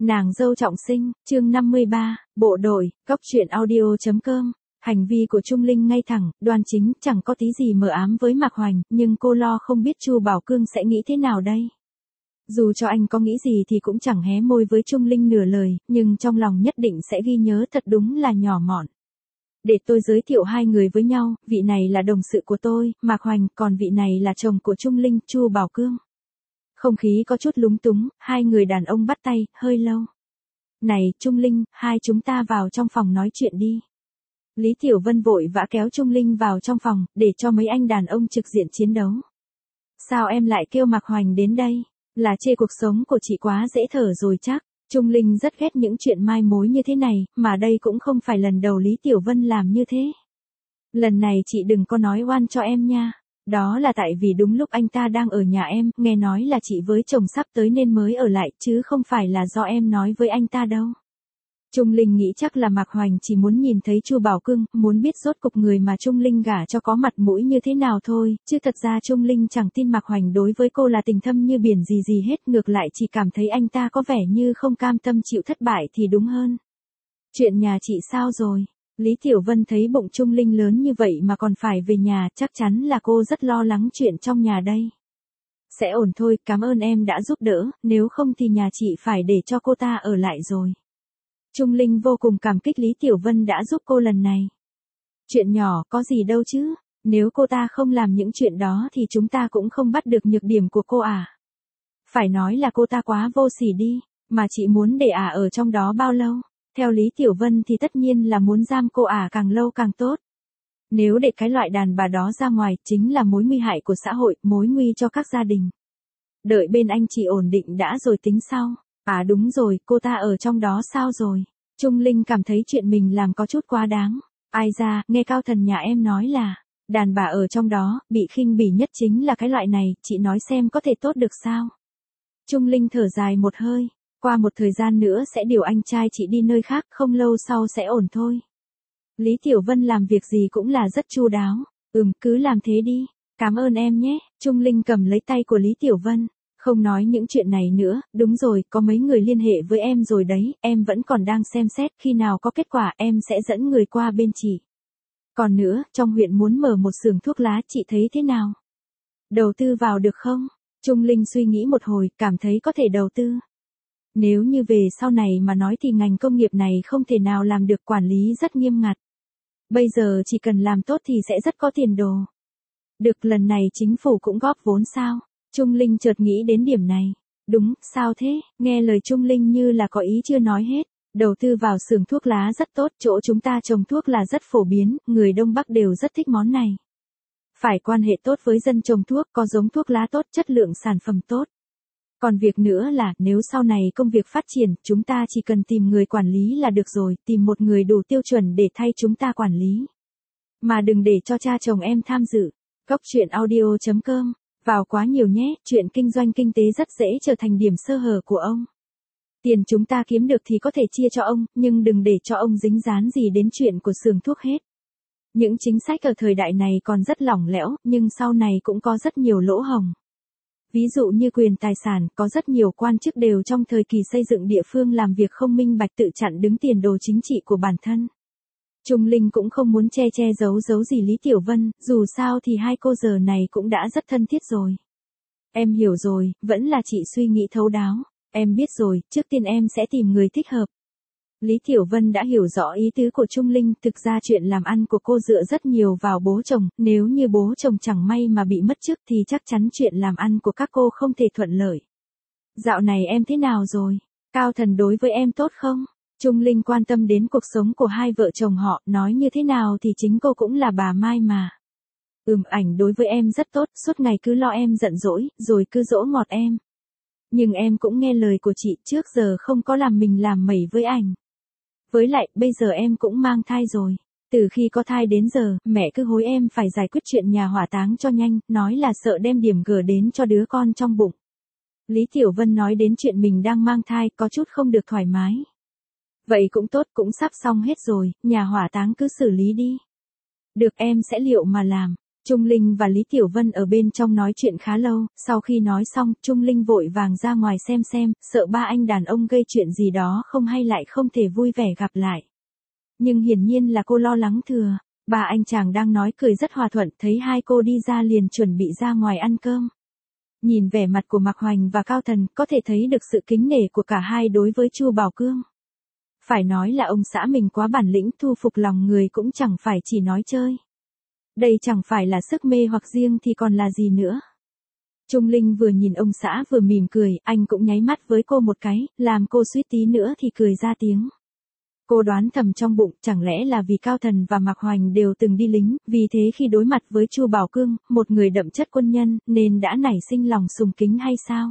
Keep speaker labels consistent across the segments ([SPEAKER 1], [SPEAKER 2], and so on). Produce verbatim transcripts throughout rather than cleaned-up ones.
[SPEAKER 1] Nàng dâu trọng sinh, chương năm mươi ba, bộ đội, góc truyện audio.com. Hành vi của Trung Linh ngay thẳng, đoan chính, chẳng có tí gì mờ ám với Mạc Hoành, nhưng cô lo không biết Chu Bảo Cương sẽ nghĩ thế nào đây. Dù cho anh có nghĩ gì thì cũng chẳng hé môi với Trung Linh nửa lời, nhưng trong lòng nhất định sẽ ghi nhớ thật đúng là nhỏ mọn. Để tôi giới thiệu hai người với nhau, vị này là đồng sự của tôi, Mạc Hoành, còn vị này là chồng của Trung Linh, Chu Bảo Cương. Không khí có chút lúng túng, hai người đàn ông bắt tay, hơi lâu. Này, Trung Linh, hai chúng ta vào trong phòng nói chuyện đi. Lý Tiểu Vân vội vã kéo Trung Linh vào trong phòng, để cho mấy anh đàn ông trực diện chiến đấu. Sao em lại kêu Mạc Hoành đến đây? Là chê cuộc sống của chị quá dễ thở rồi chắc. Trung Linh rất ghét những chuyện mai mối như thế này, mà đây cũng không phải lần đầu Lý Tiểu Vân làm như thế. Lần này chị đừng có nói oan cho em nha. Đó là tại vì đúng lúc anh ta đang ở nhà em, nghe nói là chị với chồng sắp tới nên mới ở lại, chứ không phải là do em nói với anh ta đâu. Trung Linh nghĩ chắc là Mạc Hoành chỉ muốn nhìn thấy Chu Bảo Cương, muốn biết rốt cục người mà Trung Linh gả cho có mặt mũi như thế nào thôi, chứ thật ra Trung Linh chẳng tin Mạc Hoành đối với cô là tình thâm như biển gì gì hết, ngược lại chỉ cảm thấy anh ta có vẻ như không cam tâm chịu thất bại thì đúng hơn. Chuyện nhà chị sao rồi? Lý Tiểu Vân thấy bụng Trung Linh lớn như vậy mà còn phải về nhà, chắc chắn là cô rất lo lắng chuyện trong nhà đây. Sẽ ổn thôi, cảm ơn em đã giúp đỡ, nếu không thì nhà chị phải để cho cô ta ở lại rồi. Trung Linh vô cùng cảm kích Lý Tiểu Vân đã giúp cô lần này. Chuyện nhỏ có gì đâu chứ, nếu cô ta không làm những chuyện đó thì chúng ta cũng không bắt được nhược điểm của cô à. Phải nói là cô ta quá vô sỉ đi, mà chị muốn để ả ở trong đó bao lâu? Theo Lý Tiểu Vân thì tất nhiên là muốn giam cô ả càng lâu càng tốt. Nếu để cái loại đàn bà đó ra ngoài, chính là mối nguy hại của xã hội, mối nguy cho các gia đình. Đợi bên anh chị ổn định đã rồi tính sau. À đúng rồi, cô ta ở trong đó sao rồi? Trung Linh cảm thấy chuyện mình làm có chút quá đáng. Ai ra, nghe cao thần nhà em nói là, đàn bà ở trong đó, bị khinh bỉ nhất chính là cái loại này, chị nói xem có thể tốt được sao? Trung Linh thở dài một hơi. Qua một thời gian nữa sẽ điều anh trai chị đi nơi khác, không lâu sau sẽ ổn thôi. Lý Tiểu Vân làm việc gì cũng là rất chu đáo. Ừm, cứ làm thế đi. Cảm ơn em nhé. Trung Linh cầm lấy tay của Lý Tiểu Vân. Không nói những chuyện này nữa, đúng rồi, có mấy người liên hệ với em rồi đấy, em vẫn còn đang xem xét, khi nào có kết quả em sẽ dẫn người qua bên chị. Còn nữa, trong huyện muốn mở một xưởng thuốc lá, chị thấy thế nào? Đầu tư vào được không? Trung Linh suy nghĩ một hồi, cảm thấy có thể đầu tư. Nếu như về sau này mà nói thì ngành công nghiệp này không thể nào làm được, quản lý rất nghiêm ngặt. Bây giờ chỉ cần làm tốt thì sẽ rất có tiền đồ. Được, lần này chính phủ cũng góp vốn sao? Trung Linh chợt nghĩ đến điểm này. Đúng, sao thế? Nghe lời Trung Linh như là có ý chưa nói hết. Đầu tư vào xưởng thuốc lá rất tốt, chỗ chúng ta trồng thuốc là rất phổ biến, người Đông Bắc đều rất thích món này. Phải quan hệ tốt với dân trồng thuốc, có giống thuốc lá tốt, chất lượng sản phẩm tốt. Còn việc nữa là, nếu sau này công việc phát triển, chúng ta chỉ cần tìm người quản lý là được rồi, tìm một người đủ tiêu chuẩn để thay chúng ta quản lý. Mà đừng để cho cha chồng em tham dự. Góc truyện audio.com. Vào quá nhiều nhé, chuyện kinh doanh kinh tế rất dễ trở thành điểm sơ hở của ông. Tiền chúng ta kiếm được thì có thể chia cho ông, nhưng đừng để cho ông dính dáng gì đến chuyện của xưởng thuốc hết. Những chính sách ở thời đại này còn rất lỏng lẻo, nhưng sau này cũng có rất nhiều lỗ hổng. Ví dụ như quyền tài sản, có rất nhiều quan chức đều trong thời kỳ xây dựng địa phương làm việc không minh bạch, tự chặn đứng tiền đồ chính trị của bản thân. Trung Linh cũng không muốn che che giấu giấu gì Lý Tiểu Vân, dù sao thì hai cô giờ này cũng đã rất thân thiết rồi. Em hiểu rồi, vẫn là chị suy nghĩ thấu đáo. Em biết rồi, trước tiên em sẽ tìm người thích hợp. Lý Tiểu Vân đã hiểu rõ ý tứ của Trung Linh, thực ra chuyện làm ăn của cô dựa rất nhiều vào bố chồng, nếu như bố chồng chẳng may mà bị mất chức thì chắc chắn chuyện làm ăn của các cô không thể thuận lợi. Dạo này em thế nào rồi? Cao thần đối với em tốt không? Trung Linh quan tâm đến cuộc sống của hai vợ chồng họ, nói như thế nào thì chính cô cũng là bà Mai mà. Ừm, ảnh đối với em rất tốt, suốt ngày cứ lo em giận dỗi, rồi cứ dỗ ngọt em. Nhưng em cũng nghe lời của chị, trước giờ không có làm mình làm mẩy với ảnh. Với lại, bây giờ em cũng mang thai rồi. Từ khi có thai đến giờ, mẹ cứ hối em phải giải quyết chuyện nhà hỏa táng cho nhanh, nói là sợ đem điểm gở đến cho đứa con trong bụng. Lý Tiểu Vân nói đến chuyện mình đang mang thai, có chút không được thoải mái. Vậy cũng tốt, cũng sắp xong hết rồi, nhà hỏa táng cứ xử lý đi. Được, em sẽ liệu mà làm. Trung Linh và Lý Tiểu Vân ở bên trong nói chuyện khá lâu, sau khi nói xong, Trung Linh vội vàng ra ngoài xem xem, sợ ba anh đàn ông gây chuyện gì đó không hay lại không thể vui vẻ gặp lại. Nhưng hiển nhiên là cô lo lắng thừa, ba anh chàng đang nói cười rất hòa thuận, thấy hai cô đi ra liền chuẩn bị ra ngoài ăn cơm. Nhìn vẻ mặt của Mạc Hoành và Cao Thần, có thể thấy được sự kính nể của cả hai đối với Chu Bảo Cương. Phải nói là ông xã mình quá bản lĩnh, thu phục lòng người cũng chẳng phải chỉ nói chơi. Đây chẳng phải là sức mê hoặc riêng thì còn là gì nữa. Trung Linh vừa nhìn ông xã vừa mỉm cười, anh cũng nháy mắt với cô một cái, làm cô suýt tí nữa thì cười ra tiếng. Cô đoán thầm trong bụng, chẳng lẽ là vì Cao Thần và Mạc Hoành đều từng đi lính, vì thế khi đối mặt với Chu Bảo Cương, một người đậm chất quân nhân, nên đã nảy sinh lòng sùng kính hay sao?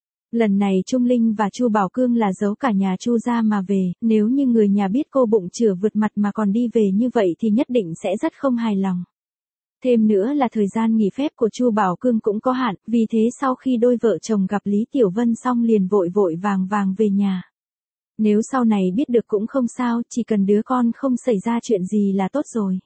[SPEAKER 1] Lần này Trung Linh và Chu Bảo Cương là giấu cả nhà Chu ra mà về, nếu như người nhà biết cô bụng chửa vượt mặt mà còn đi về như vậy thì nhất định sẽ rất không hài lòng. Thêm nữa là thời gian nghỉ phép của Chu Bảo Cương cũng có hạn, vì thế sau khi đôi vợ chồng gặp Lý Tiểu Vân xong liền vội vội vàng vàng về nhà. Nếu sau này biết được cũng không sao, chỉ cần đứa con không xảy ra chuyện gì là tốt rồi.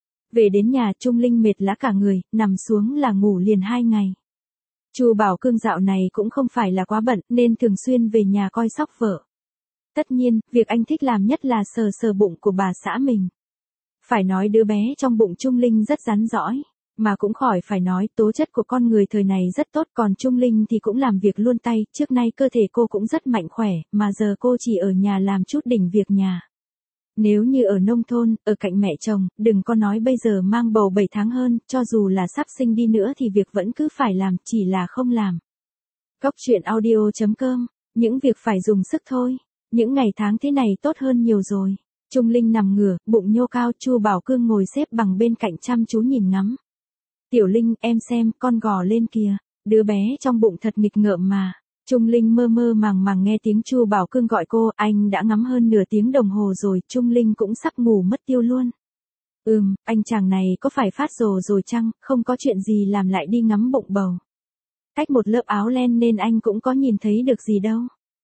[SPEAKER 1] Về đến nhà Trung Linh mệt lã cả người, nằm xuống là ngủ liền hai ngày. Chu Bảo Cương dạo này cũng không phải là quá bận nên thường xuyên về nhà coi sóc vợ. Tất nhiên, việc anh thích làm nhất là sờ sờ bụng của bà xã mình. Phải nói đứa bé trong bụng Trung Linh rất rắn rõi, mà cũng khỏi phải nói tố chất của con người thời này rất tốt, còn Trung Linh thì cũng làm việc luôn tay, trước nay cơ thể cô cũng rất mạnh khỏe, mà giờ cô chỉ ở nhà làm chút đỉnh việc nhà. Nếu như ở nông thôn, ở cạnh mẹ chồng, đừng có nói bây giờ mang bầu bảy tháng hơn, cho dù là sắp sinh đi nữa thì việc vẫn cứ phải làm, chỉ là không làm. Góc truyện audio chấm com, những việc phải dùng sức thôi, những ngày tháng thế này tốt hơn nhiều rồi. Trung Linh nằm ngửa, bụng nhô cao, Chu Bảo Cương ngồi xếp bằng bên cạnh chăm chú nhìn ngắm. Tiểu Linh, em xem, con gò lên kìa, đứa bé trong bụng thật nghịch ngợm mà. Trung Linh mơ mơ màng màng nghe tiếng Chu Bảo Cương gọi cô, anh đã ngắm hơn nửa tiếng đồng hồ rồi, Trung Linh cũng sắp ngủ mất tiêu luôn. Ừm, anh chàng này có phải phát rồ rồi chăng, không có chuyện gì làm lại đi ngắm bụng bầu. Cách một lớp áo len nên anh cũng có nhìn thấy được gì đâu.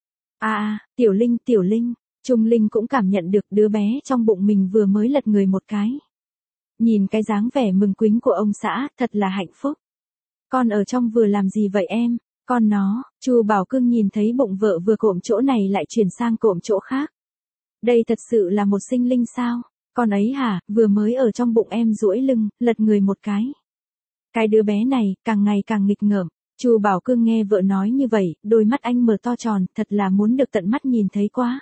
[SPEAKER 1] À à, Tiểu Linh, Tiểu Linh, Trung Linh cũng cảm nhận được đứa bé trong bụng mình vừa mới lật người một cái. Nhìn cái dáng vẻ mừng quính của ông xã, thật là hạnh phúc. Con ở trong vừa làm gì vậy em? Con nó, Chu Bảo Cương nhìn thấy bụng vợ vừa cộm chỗ này lại chuyển sang cộm chỗ khác. Đây thật sự là một sinh linh sao? Con ấy hả, vừa mới ở trong bụng em duỗi lưng, lật người một cái. Cái đứa bé này, càng ngày càng nghịch ngợm. Chu Bảo Cương nghe vợ nói như vậy, đôi mắt anh mở to tròn, thật là muốn được tận mắt nhìn thấy quá.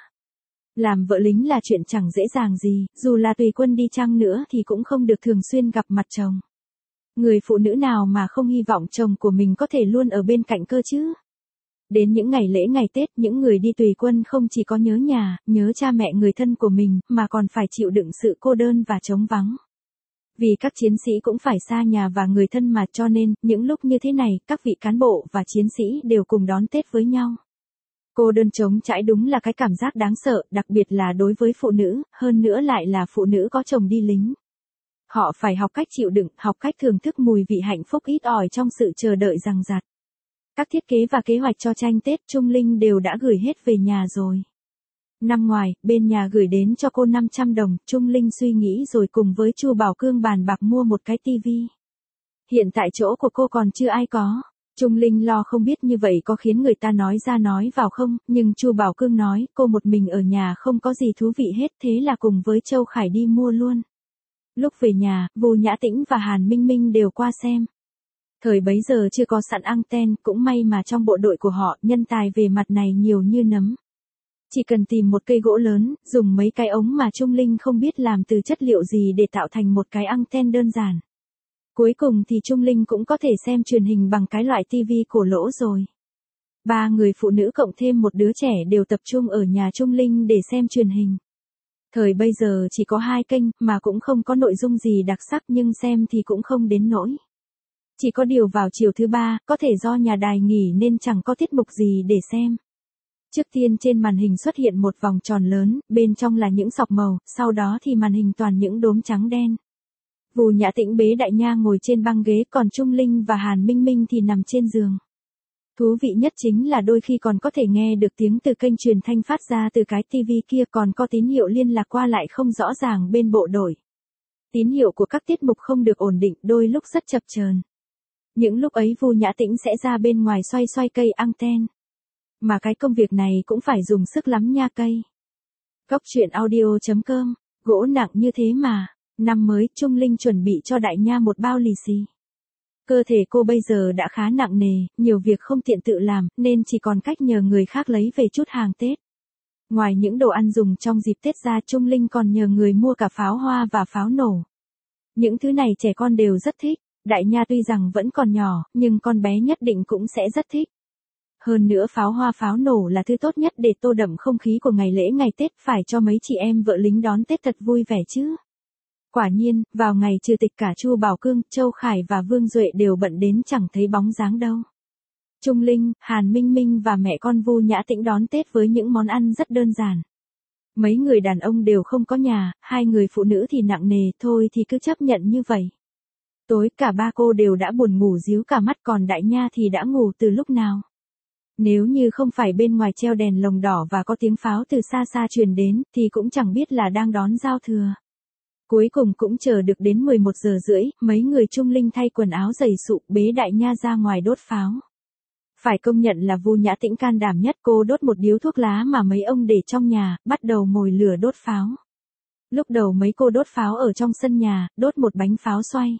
[SPEAKER 1] Làm vợ lính là chuyện chẳng dễ dàng gì, dù là tùy quân đi chăng nữa thì cũng không được thường xuyên gặp mặt chồng. Người phụ nữ nào mà không hy vọng chồng của mình có thể luôn ở bên cạnh cơ chứ? Đến những ngày lễ ngày Tết, những người đi tùy quân không chỉ có nhớ nhà, nhớ cha mẹ người thân của mình, mà còn phải chịu đựng sự cô đơn và trống vắng. Vì các chiến sĩ cũng phải xa nhà và người thân mà, cho nên, những lúc như thế này, các vị cán bộ và chiến sĩ đều cùng đón Tết với nhau. Cô đơn trống trải đúng là cái cảm giác đáng sợ, đặc biệt là đối với phụ nữ, hơn nữa lại là phụ nữ có chồng đi lính. Họ phải học cách chịu đựng, học cách thưởng thức mùi vị hạnh phúc ít ỏi trong sự chờ đợi rằng rạt. Các thiết kế và kế hoạch cho tranh Tết Trung Linh đều đã gửi hết về nhà rồi. Năm ngoài, bên nhà gửi đến cho cô năm trăm đồng, Trung Linh suy nghĩ rồi cùng với Chu Bảo Cương bàn bạc mua một cái tivi. Hiện tại chỗ của cô còn chưa ai có. Trung Linh lo không biết như vậy có khiến người ta nói ra nói vào không, nhưng Chu Bảo Cương nói, cô một mình ở nhà không có gì thú vị hết, thế là cùng với Châu Khải đi mua luôn. Lúc về nhà, Vu Nhã Tĩnh và Hàn Minh Minh đều qua xem. Thời bấy giờ chưa có sẵn anten, cũng may mà trong bộ đội của họ, nhân tài về mặt này nhiều như nấm. Chỉ cần tìm một cây gỗ lớn, dùng mấy cái ống mà Trung Linh không biết làm từ chất liệu gì để tạo thành một cái anten đơn giản. Cuối cùng thì Trung Linh cũng có thể xem truyền hình bằng cái loại tivi cổ lỗ rồi. Ba người phụ nữ cộng thêm một đứa trẻ đều tập trung ở nhà Trung Linh để xem truyền hình. Thời bây giờ chỉ có hai kênh, mà cũng không có nội dung gì đặc sắc, nhưng xem thì cũng không đến nỗi. Chỉ có điều vào chiều thứ ba, có thể do nhà đài nghỉ nên chẳng có tiết mục gì để xem. Trước tiên trên màn hình xuất hiện một vòng tròn lớn, bên trong là những sọc màu, sau đó thì màn hình toàn những đốm trắng đen. Vu Nhã Tĩnh bế Đại Nha ngồi trên băng ghế, còn Trung Linh và Hàn Minh Minh thì nằm trên giường. Thú vị nhất chính là đôi khi còn có thể nghe được tiếng từ kênh truyền thanh phát ra từ cái tivi kia, còn có tín hiệu liên lạc qua lại không rõ ràng bên bộ đội. Tín hiệu của các tiết mục không được ổn định, đôi lúc rất chập chờn. Những lúc ấy Vu Nhã Tĩnh sẽ ra bên ngoài xoay xoay cây anten. Mà cái công việc này cũng phải dùng sức lắm nha cây. Cóc truyện audio chấm com, gỗ nặng như thế mà. Năm mới, Trung Linh chuẩn bị cho đại nha một bao lì xì. Cơ thể cô bây giờ đã khá nặng nề, nhiều việc không tiện tự làm, nên chỉ còn cách nhờ người khác lấy về chút hàng Tết. Ngoài những đồ ăn dùng trong dịp Tết ra, Trung Linh còn nhờ người mua cả pháo hoa và pháo nổ. Những thứ này trẻ con đều rất thích. Đại nha tuy rằng vẫn còn nhỏ, nhưng con bé nhất định cũng sẽ rất thích. Hơn nữa pháo hoa pháo nổ là thứ tốt nhất để tô đậm không khí của ngày lễ ngày Tết, phải cho mấy chị em vợ lính đón Tết thật vui vẻ chứ. Quả nhiên, vào ngày trừ tịch cả Chu Bảo Cương, Châu Khải và Vương Duệ đều bận đến chẳng thấy bóng dáng đâu. Trung Linh, Hàn Minh Minh và mẹ con Vu Nhã Tĩnh đón Tết với những món ăn rất đơn giản. Mấy người đàn ông đều không có nhà, hai người phụ nữ thì nặng nề, thôi thì cứ chấp nhận như vậy. Tối cả ba cô đều đã buồn ngủ díu cả mắt, còn đại nha thì đã ngủ từ lúc nào. Nếu như không phải bên ngoài treo đèn lồng đỏ và có tiếng pháo từ xa xa truyền đến, thì cũng chẳng biết là đang đón giao thừa. Cuối cùng cũng chờ được đến mười một giờ rưỡi, mấy người Trung Linh thay quần áo giày sụ bế đại nha ra ngoài đốt pháo. Phải công nhận là Vu Nhã Tĩnh can đảm nhất, cô đốt một điếu thuốc lá mà mấy ông để trong nhà, bắt đầu mồi lửa đốt pháo. Lúc đầu mấy cô đốt pháo ở trong sân nhà, đốt một bánh pháo xoay.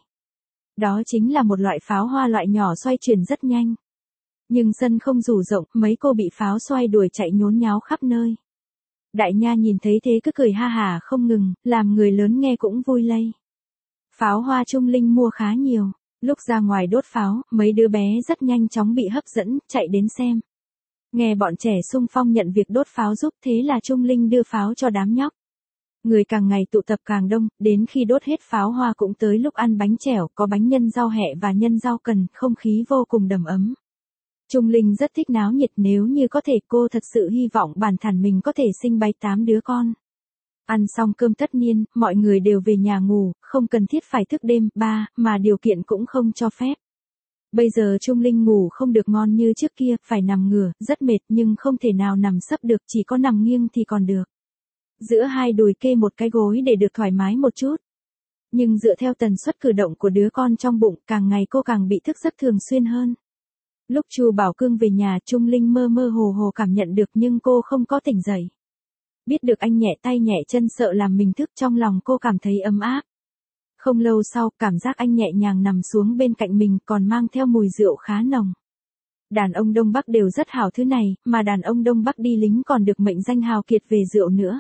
[SPEAKER 1] Đó chính là một loại pháo hoa loại nhỏ xoay chuyển rất nhanh. Nhưng sân không đủ rộng, mấy cô bị pháo xoay đuổi chạy nhốn nháo khắp nơi. Đại nha nhìn thấy thế cứ cười ha hả không ngừng, làm người lớn nghe cũng vui lây. Pháo hoa Trung Linh mua khá nhiều. Lúc ra ngoài đốt pháo, mấy đứa bé rất nhanh chóng bị hấp dẫn, chạy đến xem. Nghe bọn trẻ xung phong nhận việc đốt pháo giúp, thế là Trung Linh đưa pháo cho đám nhóc. Người càng ngày tụ tập càng đông, đến khi đốt hết pháo hoa cũng tới lúc ăn bánh chèo, có bánh nhân rau hẹ và nhân rau cần, không khí vô cùng đầm ấm. Trung Linh rất thích náo nhiệt, nếu như có thể cô thật sự hy vọng bản thân mình có thể sinh bảy tám đứa con. Ăn xong cơm tất niên, mọi người đều về nhà ngủ, không cần thiết phải thức đêm, ba, mà điều kiện cũng không cho phép. Bây giờ Trung Linh ngủ không được ngon như trước kia, phải nằm ngửa, rất mệt nhưng không thể nào nằm sấp được, chỉ có nằm nghiêng thì còn được. Giữa hai đùi kê một cái gối để được thoải mái một chút. Nhưng dựa theo tần suất cử động của đứa con trong bụng, càng ngày cô càng bị thức rất thường xuyên hơn. Lúc Chu Bảo Cương về nhà, Trung Linh mơ mơ hồ hồ cảm nhận được nhưng cô không có tỉnh dậy. Biết được anh nhẹ tay nhẹ chân sợ làm mình thức, trong lòng cô cảm thấy ấm áp. Không lâu sau, cảm giác anh nhẹ nhàng nằm xuống bên cạnh mình còn mang theo mùi rượu khá nồng. Đàn ông Đông Bắc đều rất hảo thứ này, mà đàn ông Đông Bắc đi lính còn được mệnh danh hào kiệt về rượu nữa.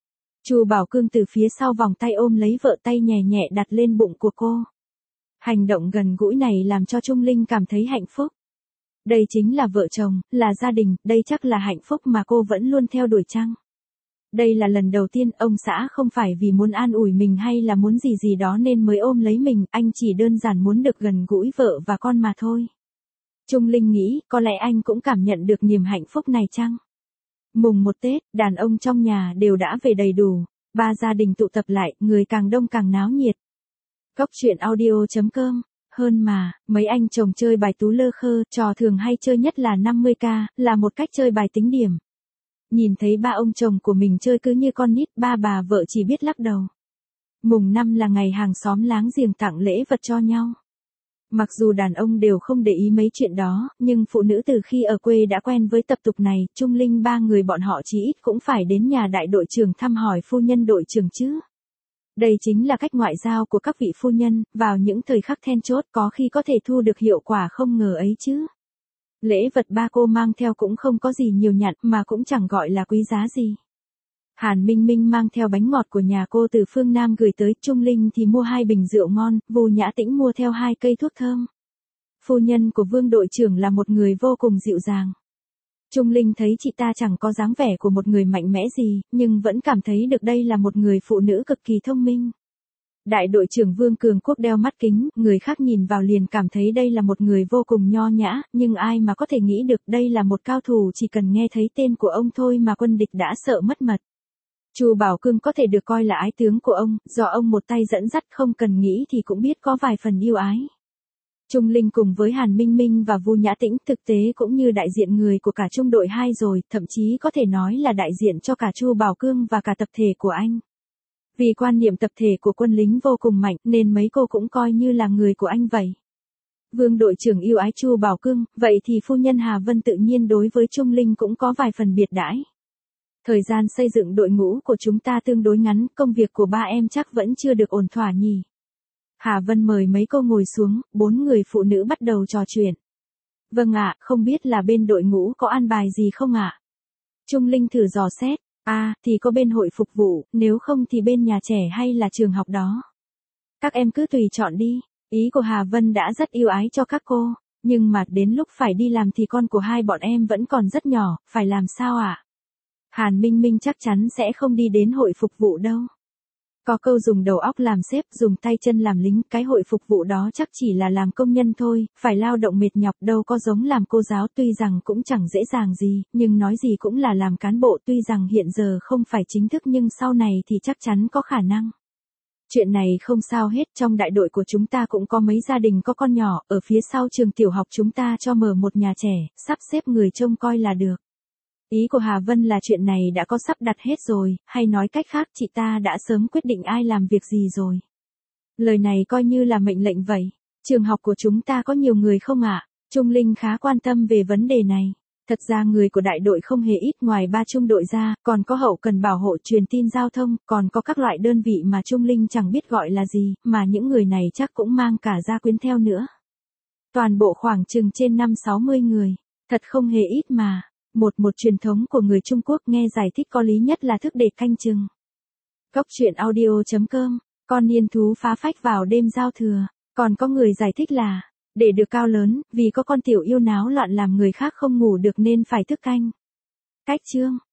[SPEAKER 1] Chu Bảo Cương từ phía sau vòng tay ôm lấy vợ, tay nhẹ nhẹ đặt lên bụng của cô. Hành động gần gũi này làm cho Trung Linh cảm thấy hạnh phúc. Đây chính là vợ chồng, là gia đình, đây chắc là hạnh phúc mà cô vẫn luôn theo đuổi chăng? Đây là lần đầu tiên ông xã không phải vì muốn an ủi mình hay là muốn gì gì đó nên mới ôm lấy mình, anh chỉ đơn giản muốn được gần gũi vợ và con mà thôi. Trung Linh nghĩ, có lẽ anh cũng cảm nhận được niềm hạnh phúc này chăng? Mùng một Tết, đàn ông trong nhà đều đã về đầy đủ, ba gia đình tụ tập lại, người càng đông càng náo nhiệt. Cóc truyện audio chấm com. Hơn mà, mấy anh chồng chơi bài tú lơ khơ, trò thường hay chơi nhất là năm mươi k, là một cách chơi bài tính điểm. Nhìn thấy ba ông chồng của mình chơi cứ như con nít, ba bà vợ chỉ biết lắc đầu. Mùng năm là ngày hàng xóm láng giềng tặng lễ vật cho nhau. Mặc dù đàn ông đều không để ý mấy chuyện đó, nhưng phụ nữ từ khi ở quê đã quen với tập tục này, Trung Linh ba người bọn họ chí ít cũng phải đến nhà đại đội trưởng thăm hỏi phu nhân đội trưởng chứ. Đây chính là cách ngoại giao của các vị phu nhân, vào những thời khắc then chốt có khi có thể thu được hiệu quả không ngờ ấy chứ. Lễ vật ba cô mang theo cũng không có gì nhiều nhặt mà cũng chẳng gọi là quý giá gì. Hàn Minh Minh mang theo bánh ngọt của nhà cô từ phương Nam gửi tới, Trung Linh thì mua hai bình rượu ngon, Vu Nhã Tĩnh mua theo hai cây thuốc thơm. Phu nhân của Vương đội trưởng là một người vô cùng dịu dàng. Trung Linh thấy chị ta chẳng có dáng vẻ của một người mạnh mẽ gì, nhưng vẫn cảm thấy được đây là một người phụ nữ cực kỳ thông minh. Đại đội trưởng Vương Cường Quốc đeo mắt kính, người khác nhìn vào liền cảm thấy đây là một người vô cùng nho nhã, nhưng ai mà có thể nghĩ được đây là một cao thủ, chỉ cần nghe thấy tên của ông thôi mà quân địch đã sợ mất mật. Chu Bảo Cương có thể được coi là ái tướng của ông, do ông một tay dẫn dắt không cần nghĩ thì cũng biết có vài phần yêu ái. Trung Linh cùng với Hàn Minh Minh và Vu Nhã Tĩnh thực tế cũng như đại diện người của cả trung đội hai rồi, thậm chí có thể nói là đại diện cho cả Chu Bảo Cương và cả tập thể của anh. Vì quan niệm tập thể của quân lính vô cùng mạnh nên mấy cô cũng coi như là người của anh vậy. Vương đội trưởng yêu ái Chu Bảo Cương, vậy thì phu nhân Hà Vân tự nhiên đối với Trung Linh cũng có vài phần biệt đãi. Thời gian xây dựng đội ngũ của chúng ta tương đối ngắn, công việc của ba em chắc vẫn chưa được ổn thỏa nhỉ. Hà Vân mời mấy cô ngồi xuống, bốn người phụ nữ bắt đầu trò chuyện. Vâng ạ, không biết là bên đội ngũ có an bài gì không ạ? Trung Linh thử dò xét, à, thì có bên hội phục vụ, nếu không thì bên nhà trẻ hay là trường học đó. Các em cứ tùy chọn đi, ý của Hà Vân đã rất yêu ái cho các cô, nhưng mà đến lúc phải đi làm thì con của hai bọn em vẫn còn rất nhỏ, phải làm sao ạ? Hàn Minh Minh chắc chắn sẽ không đi đến hội phục vụ đâu. Có câu dùng đầu óc làm sếp, dùng tay chân làm lính, cái hội phục vụ đó chắc chỉ là làm công nhân thôi, phải lao động mệt nhọc, đâu có giống làm cô giáo, tuy rằng cũng chẳng dễ dàng gì, nhưng nói gì cũng là làm cán bộ, tuy rằng hiện giờ không phải chính thức nhưng sau này thì chắc chắn có khả năng. Chuyện này không sao hết, trong đại đội của chúng ta cũng có mấy gia đình có con nhỏ, ở phía sau trường tiểu học chúng ta cho mở một nhà trẻ, sắp xếp người trông coi là được. Ý của Hà Vân là chuyện này đã có sắp đặt hết rồi, hay nói cách khác chị ta đã sớm quyết định ai làm việc gì rồi. Lời này coi như là mệnh lệnh vậy. Trường học của chúng ta có nhiều người không ạ? Trung Linh khá quan tâm về vấn đề này. Thật ra người của đại đội không hề ít, ngoài ba trung đội ra, còn có hậu cần bảo hộ, truyền tin giao thông, còn có các loại đơn vị mà Trung Linh chẳng biết gọi là gì, mà những người này chắc cũng mang cả gia quyến theo nữa. Toàn bộ khoảng chừng trên năm sáu mươi người, thật không hề ít mà. Một một truyền thống của người Trung Quốc, nghe giải thích có lý nhất là thức để canh chừng. Góc truyện audio chấm com, con niên thú phá phách vào đêm giao thừa, còn có người giải thích là, để được cao lớn, vì có con tiểu yêu náo loạn làm người khác không ngủ được nên phải thức canh. Cách chương